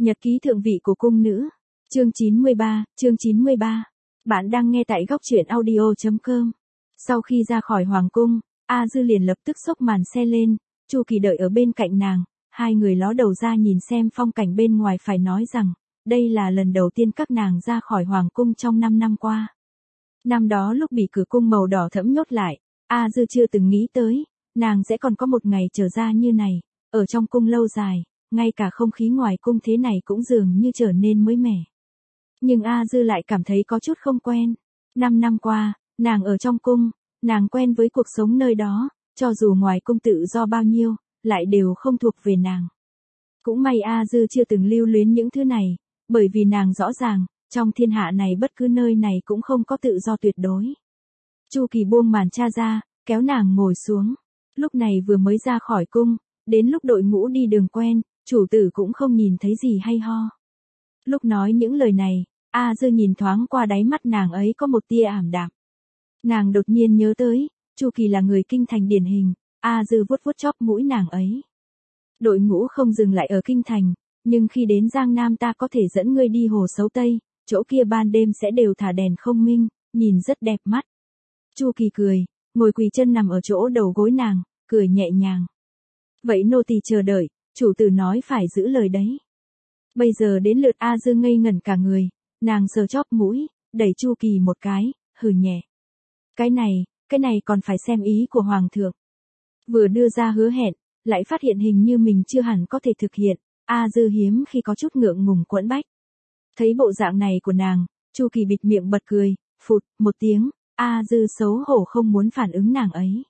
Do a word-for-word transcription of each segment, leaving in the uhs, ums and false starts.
Nhật ký thượng vị của cung nữ. Chương chín mươi ba, chương chín mươi ba. Bạn đang nghe tại góc truyện audio chấm com. Sau khi ra khỏi hoàng cung, A Dư liền lập tức xốc màn xe lên, Chu Kỳ đợi ở bên cạnh nàng, hai người ló đầu ra nhìn xem phong cảnh bên ngoài, phải nói rằng, đây là lần đầu tiên các nàng ra khỏi hoàng cung trong năm năm qua. Năm đó lúc bị cửa cung màu đỏ thẫm nhốt lại, A Dư chưa từng nghĩ tới, nàng sẽ còn có một ngày trở ra như này, ở trong cung lâu dài, ngay cả không khí ngoài cung thế này cũng dường như trở nên mới mẻ. Nhưng A Dư lại cảm thấy có chút không quen. Năm năm qua, nàng ở trong cung, nàng quen với cuộc sống nơi đó, cho dù ngoài cung tự do bao nhiêu, lại đều không thuộc về nàng. Cũng may A Dư chưa từng lưu luyến những thứ này, bởi vì nàng rõ ràng, trong thiên hạ này bất cứ nơi này cũng không có tự do tuyệt đối. Chu Kỳ buông màn cha ra, kéo nàng ngồi xuống. Lúc này vừa mới ra khỏi cung, đến lúc đội ngũ đi đường quen, chủ tử cũng không nhìn thấy gì hay ho. Lúc nói những lời này, A Dư nhìn thoáng qua đáy mắt nàng ấy có một tia ảm đạm. Nàng đột nhiên nhớ tới, Chu Kỳ là người kinh thành điển hình, A Dư vuốt vuốt chóp mũi nàng ấy. Đội ngũ không dừng lại ở kinh thành, nhưng khi đến Giang Nam ta có thể dẫn ngươi đi hồ Sấu Tây, chỗ kia ban đêm sẽ đều thả đèn không minh, nhìn rất đẹp mắt. Chu Kỳ cười, ngồi quỳ chân nằm ở chỗ đầu gối nàng, cười nhẹ nhàng. Vậy nô tỳ chờ đợi, chủ tử nói phải giữ lời đấy. Bây giờ đến lượt A Dư ngây ngẩn cả người, nàng sờ chóp mũi, đẩy Chu Kỳ một cái, hừ nhẹ. Cái này, cái này còn phải xem ý của hoàng thượng. Vừa đưa ra hứa hẹn, lại phát hiện hình như mình chưa hẳn có thể thực hiện, A Dư hiếm khi có chút ngượng ngùng quẫn bách. Thấy bộ dạng này của nàng, Chu Kỳ bịt miệng bật cười, phụt, một tiếng, A Dư xấu hổ không muốn phản ứng nàng ấy.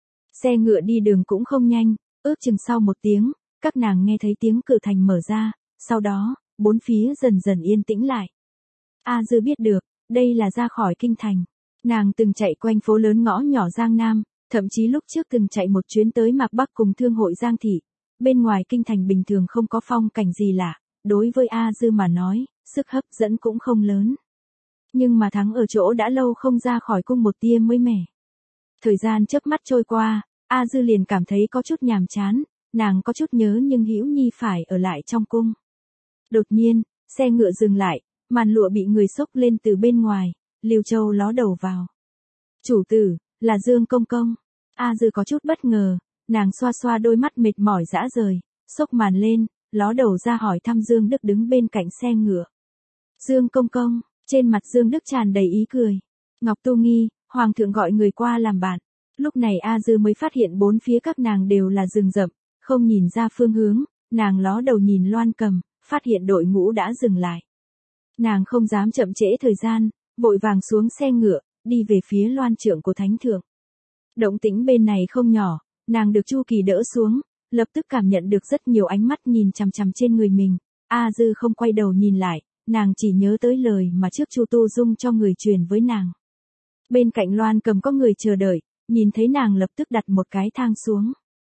Xe ngựa đi đường cũng không nhanh, ước chừng sau một tiếng, các nàng nghe thấy tiếng cửa thành mở ra, sau đó, bốn phía dần dần yên tĩnh lại. A Dư biết được, đây là ra khỏi kinh thành. Nàng từng chạy quanh phố lớn ngõ nhỏ Giang Nam, thậm chí lúc trước từng chạy một chuyến tới Mạc Bắc cùng thương hội Giang Thị. Bên ngoài kinh thành bình thường không có phong cảnh gì lạ, đối với A Dư mà nói, sức hấp dẫn cũng không lớn. Nhưng mà thắng ở chỗ đã lâu không ra khỏi cung một tia mới mẻ. Thời gian chớp mắt trôi qua, A Dư liền cảm thấy có chút nhàm chán, nàng có chút nhớ nhưng Hữu Nhi phải ở lại trong cung. Đột nhiên, xe ngựa dừng lại, màn lụa bị người xốc lên từ bên ngoài, Lưu Châu ló đầu vào. Chủ tử, là Dương công công. A Dư có chút bất ngờ, nàng xoa xoa đôi mắt mệt mỏi rã rời, xốc màn lên, ló đầu ra hỏi thăm Dương Đức đứng bên cạnh xe ngựa. Dương công công, trên mặt Dương Đức tràn đầy ý cười. Ngọc Tu Nghi, hoàng thượng gọi người qua làm bạn. Lúc này A Dư mới phát hiện bốn phía các nàng đều là rừng rậm, không nhìn ra phương hướng, nàng ló đầu nhìn Loan Cầm, phát hiện đội ngũ đã dừng lại. Nàng không dám chậm trễ thời gian, vội vàng xuống xe ngựa, đi về phía loan trượng của thánh thượng. Động tĩnh bên này không nhỏ, nàng được Chu Kỳ đỡ xuống, lập tức cảm nhận được rất nhiều ánh mắt nhìn chằm chằm trên người mình. A Dư không quay đầu nhìn lại, nàng chỉ nhớ tới lời mà trước Chu Tu Dung cho người truyền với nàng. Bên cạnh Loan Cầm có người chờ đợi, nhìn thấy nàng lập tức đặt một cái thang xuống.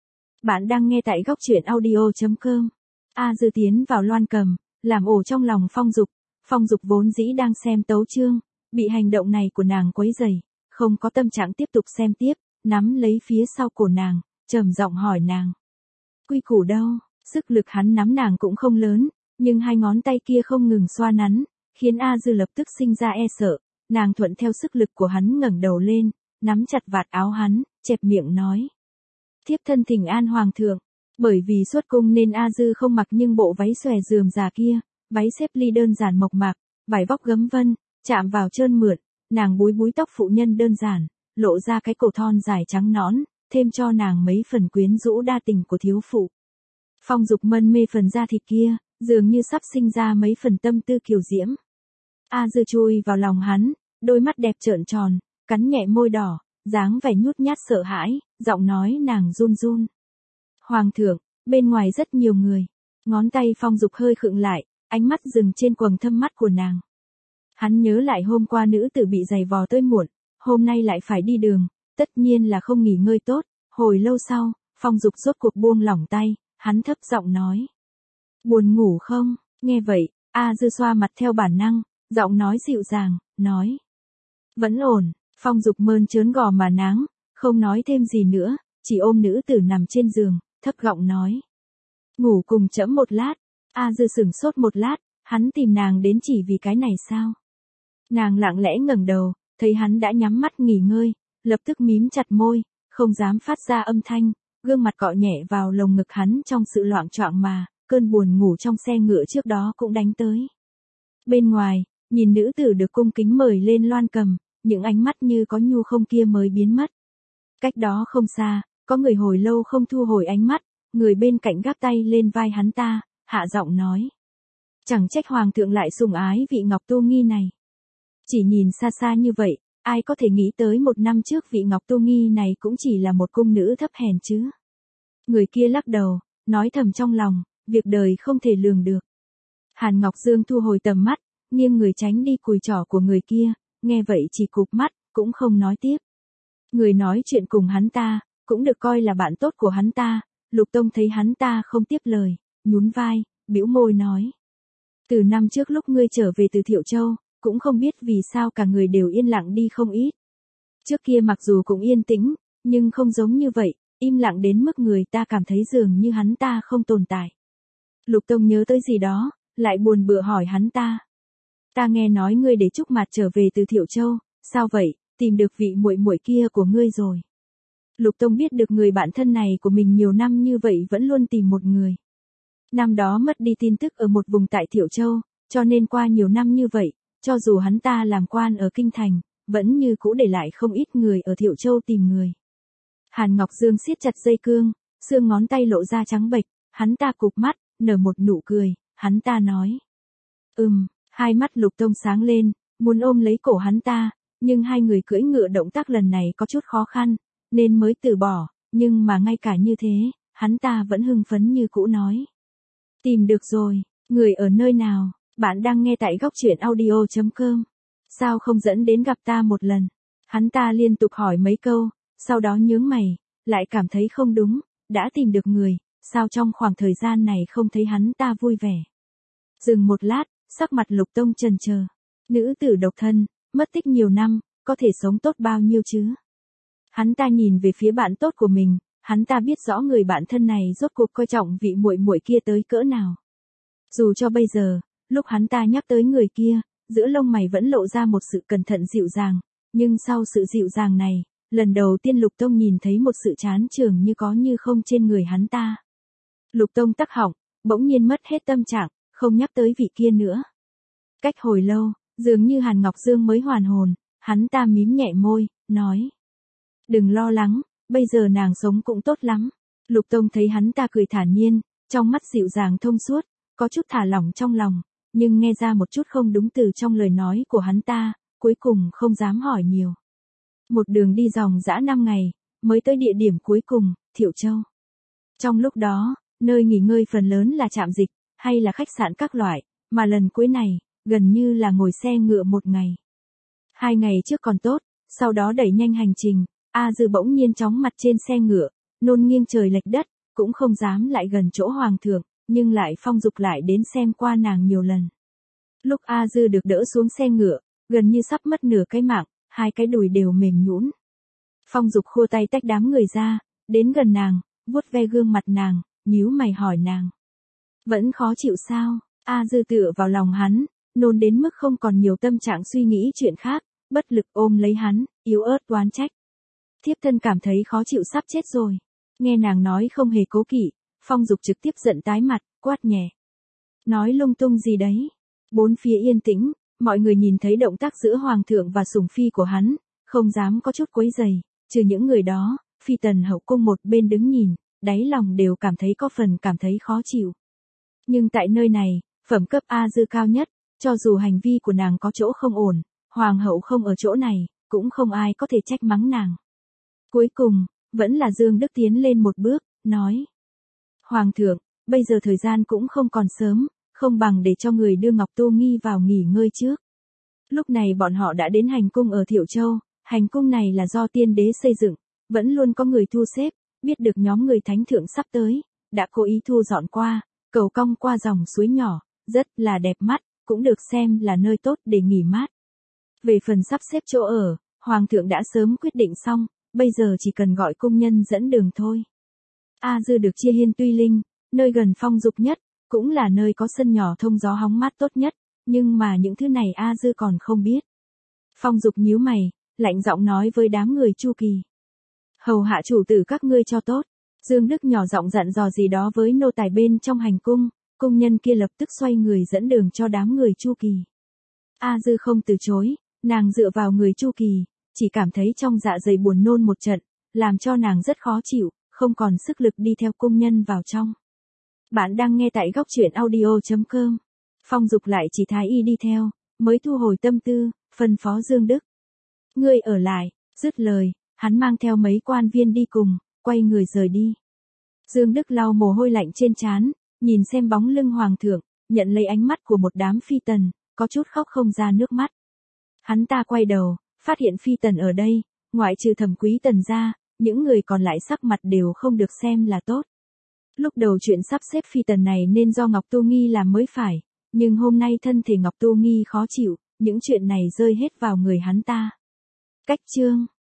Bạn đang nghe tại góc truyện audio chấm com. A Dư tiến vào Loan Cầm, làm ổ trong lòng Phong Dục. Phong Dục vốn dĩ đang xem tấu chương, bị hành động này của nàng quấy rầy, không có tâm trạng tiếp tục xem tiếp, nắm lấy phía sau cổ nàng, trầm giọng hỏi nàng. Quy củ đâu? Sức lực hắn nắm nàng cũng không lớn, nhưng hai ngón tay kia không ngừng xoa nắn, khiến A Dư lập tức sinh ra e sợ. Nàng thuận theo sức lực của hắn ngẩng đầu lên, nắm chặt vạt áo hắn, chẹp miệng nói. Thiếp thân thỉnh an hoàng thượng. Bởi vì xuất cung nên A Dư không mặc nhưng bộ váy xòe rườm rà kia, váy xếp ly đơn giản mộc mạc, vải vóc gấm vân, chạm vào trơn mượt, nàng búi búi tóc phụ nhân đơn giản, lộ ra cái cổ thon dài trắng nõn, thêm cho nàng mấy phần quyến rũ đa tình của thiếu phụ. Phong Dục mân mê phần da thịt kia, dường như sắp sinh ra mấy phần tâm tư kiều diễm. A Dư chui vào lòng hắn, đôi mắt đẹp trợn tròn, cắn nhẹ môi đỏ, dáng vẻ nhút nhát sợ hãi, giọng nói nàng run run. Hoàng thượng, bên ngoài rất nhiều người. Ngón tay Phong Dục hơi khựng lại, ánh mắt dừng trên quầng thâm mắt của nàng. Hắn nhớ lại hôm qua nữ tử bị giày vò tới muộn, hôm nay lại phải đi đường, tất nhiên là không nghỉ ngơi tốt. Hồi lâu sau, Phong Dục rốt cuộc buông lỏng tay, hắn thấp giọng nói. Buồn ngủ không? Nghe vậy, A Dư xoa mặt theo bản năng, giọng nói dịu dàng, nói. Vẫn ổn. Phong Dục mơn trớn gò má náng, không nói thêm gì nữa, chỉ ôm nữ tử nằm trên giường, thấp giọng nói. Ngủ cùng trẫm một lát. A Dư sửng sốt một lát, hắn tìm nàng đến chỉ vì cái này sao? Nàng lặng lẽ ngẩng đầu, thấy hắn đã nhắm mắt nghỉ ngơi, lập tức mím chặt môi, không dám phát ra âm thanh, gương mặt cọ nhẹ vào lồng ngực hắn trong sự loạng choạng mà, cơn buồn ngủ trong xe ngựa trước đó cũng đánh tới. Bên ngoài, nhìn nữ tử được cung kính mời lên loan cầm, những ánh mắt như có nhu không kia mới biến mất. Cách đó không xa, có người hồi lâu không thu hồi ánh mắt, người bên cạnh gác tay lên vai hắn ta, hạ giọng nói. Chẳng trách hoàng thượng lại sủng ái vị Ngọc Tô Nghi này. Chỉ nhìn xa xa như vậy, ai có thể nghĩ tới một năm trước vị Ngọc Tô Nghi này cũng chỉ là một cung nữ thấp hèn chứ. Người kia lắc đầu, nói thầm trong lòng, việc đời không thể lường được. Hàn Ngọc Dương thu hồi tầm mắt, nghiêng người tránh đi cùi trỏ của người kia, nghe vậy chỉ cụp mắt, cũng không nói tiếp. Người nói chuyện cùng hắn ta, cũng được coi là bạn tốt của hắn ta, Lục Tông thấy hắn ta không tiếp lời, nhún vai, bĩu môi nói. Từ năm trước lúc ngươi trở về từ Thiệu Châu, cũng không biết vì sao cả người đều yên lặng đi không ít. Trước kia mặc dù cũng yên tĩnh, nhưng không giống như vậy, im lặng đến mức người ta cảm thấy dường như hắn ta không tồn tại. Lục Tông nhớ tới gì đó, lại buồn bựa hỏi hắn ta. Ta nghe nói ngươi để Trúc Mạt trở về từ Thiệu Châu, sao vậy, tìm được vị muội muội kia của ngươi rồi. Lục Tông biết được người bạn thân này của mình nhiều năm như vậy vẫn luôn tìm một người. Năm đó mất đi tin tức ở một vùng tại Thiệu Châu, cho nên qua nhiều năm như vậy, cho dù hắn ta làm quan ở Kinh Thành, vẫn như cũ để lại không ít người ở Thiệu Châu tìm người. Hàn Ngọc Dương siết chặt dây cương, xương ngón tay lộ ra trắng bệch, hắn ta cụp mắt, nở một nụ cười, hắn ta nói. Ừm, hai mắt Lục Tông sáng lên, muốn ôm lấy cổ hắn ta, nhưng hai người cưỡi ngựa động tác lần này có chút khó khăn, nên mới từ bỏ, nhưng mà ngay cả như thế, hắn ta vẫn hưng phấn như cũ nói. Tìm được rồi, người ở nơi nào, bạn đang nghe tại góc truyện audio chấm com. Sao không dẫn đến gặp ta một lần? Hắn ta liên tục hỏi mấy câu, sau đó nhướng mày, lại cảm thấy không đúng, đã tìm được người, sao trong khoảng thời gian này không thấy hắn ta vui vẻ. Dừng một lát, sắc mặt Lục Tông chần chờ. Nữ tử độc thân, mất tích nhiều năm, có thể sống tốt bao nhiêu chứ? Hắn ta nhìn về phía bạn tốt của mình, hắn ta biết rõ người bạn thân này rốt cuộc coi trọng vị muội muội kia tới cỡ nào. Dù cho bây giờ, lúc hắn ta nhắc tới người kia, giữa lông mày vẫn lộ ra một sự cẩn thận dịu dàng, nhưng sau sự dịu dàng này, lần đầu tiên Lục Tông nhìn thấy một sự chán chường như có như không trên người hắn ta. Lục Tông tắc họng, bỗng nhiên mất hết tâm trạng, không nhắc tới vị kia nữa. Cách hồi lâu, dường như Hàn Ngọc Dương mới hoàn hồn, hắn ta mím nhẹ môi, nói. Đừng lo lắng, bây giờ nàng sống cũng tốt lắm. Lục Tông thấy hắn ta cười thản nhiên, trong mắt dịu dàng thông suốt, có chút thả lỏng trong lòng, nhưng nghe ra một chút không đúng từ trong lời nói của hắn ta, cuối cùng không dám hỏi nhiều. Một đường đi dòng dã năm ngày, mới tới địa điểm cuối cùng, Thiệu Châu. Trong lúc đó, nơi nghỉ ngơi phần lớn là trạm dịch, hay là khách sạn các loại, mà lần cuối này, gần như là ngồi xe ngựa một ngày. Hai ngày trước còn tốt, sau đó đẩy nhanh hành trình, A Dư bỗng nhiên chóng mặt trên xe ngựa, nôn nghiêng trời lệch đất, cũng không dám lại gần chỗ hoàng thượng, nhưng lại phong dục lại đến xem qua nàng nhiều lần. Lúc A Dư được đỡ xuống xe ngựa, gần như sắp mất nửa cái mạng, hai cái đùi đều mềm nhũn. Phong dục khua tay tách đám người ra, đến gần nàng, vuốt ve gương mặt nàng, nhíu mày hỏi nàng. Vẫn khó chịu sao? A Dư tựa vào lòng hắn, nôn đến mức không còn nhiều tâm trạng suy nghĩ chuyện khác, bất lực ôm lấy hắn, yếu ớt oán trách. Thiếp thân cảm thấy khó chịu sắp chết rồi. Nghe nàng nói không hề cố kỵ, Phong dục trực tiếp giận tái mặt, quát nhẹ. Nói lung tung gì đấy? Bốn phía yên tĩnh, mọi người nhìn thấy động tác giữa hoàng thượng và sủng phi của hắn, không dám có chút quấy rầy, trừ những người đó, phi tần hậu cung một bên đứng nhìn, đáy lòng đều cảm thấy có phần cảm thấy khó chịu. Nhưng tại nơi này, phẩm cấp A Dư cao nhất, cho dù hành vi của nàng có chỗ không ổn, hoàng hậu không ở chỗ này, cũng không ai có thể trách mắng nàng. Cuối cùng, vẫn là Dương Đức tiến lên một bước, nói. Hoàng thượng, bây giờ thời gian cũng không còn sớm, không bằng để cho người đưa Ngọc Tô Nghi vào nghỉ ngơi trước. Lúc này bọn họ đã đến hành cung ở Thiệu Châu, hành cung này là do tiên đế xây dựng, vẫn luôn có người thu xếp, biết được nhóm người thánh thượng sắp tới, đã cố ý thu dọn qua, cầu cong qua dòng suối nhỏ, rất là đẹp mắt, cũng được xem là nơi tốt để nghỉ mát. Về phần sắp xếp chỗ ở, Hoàng thượng đã sớm quyết định xong, bây giờ chỉ cần gọi cung nhân dẫn đường thôi. A Dư được chia hiên tuy linh, nơi gần Phong dục nhất, cũng là nơi có sân nhỏ thông gió hóng mát tốt nhất, nhưng mà những thứ này A Dư còn không biết. Phong Dục nhíu mày, lạnh giọng nói với đám người Chu Kỳ. Hầu hạ chủ tử các ngươi cho tốt. Dương Đức nhỏ giọng dặn dò gì đó với nô tài bên trong hành cung, cung nhân kia lập tức xoay người dẫn đường cho đám người Chu Kỳ. A Dư không từ chối, nàng dựa vào người Chu Kỳ, chỉ cảm thấy trong dạ dày buồn nôn một trận, làm cho nàng rất khó chịu, không còn sức lực đi theo cung nhân vào trong. Bạn đang nghe tại góc truyện audio chấm com. Phong Dục lại chỉ thái y đi theo, mới thu hồi tâm tư, phân phó Dương Đức. Ngươi ở lại, dứt lời, hắn mang theo mấy quan viên đi cùng, quay người rời đi. Dương Đức lau mồ hôi lạnh trên trán, nhìn xem bóng lưng hoàng thượng, nhận lấy ánh mắt của một đám phi tần, có chút khóc không ra nước mắt. Hắn ta quay đầu, phát hiện phi tần ở đây, ngoại trừ Thẩm Quý Tần ra, những người còn lại sắc mặt đều không được xem là tốt. Lúc đầu chuyện sắp xếp phi tần này nên do Ngọc Tu Nghi làm mới phải, nhưng hôm nay thân thể Ngọc Tu Nghi khó chịu, những chuyện này rơi hết vào người hắn ta. Cách chương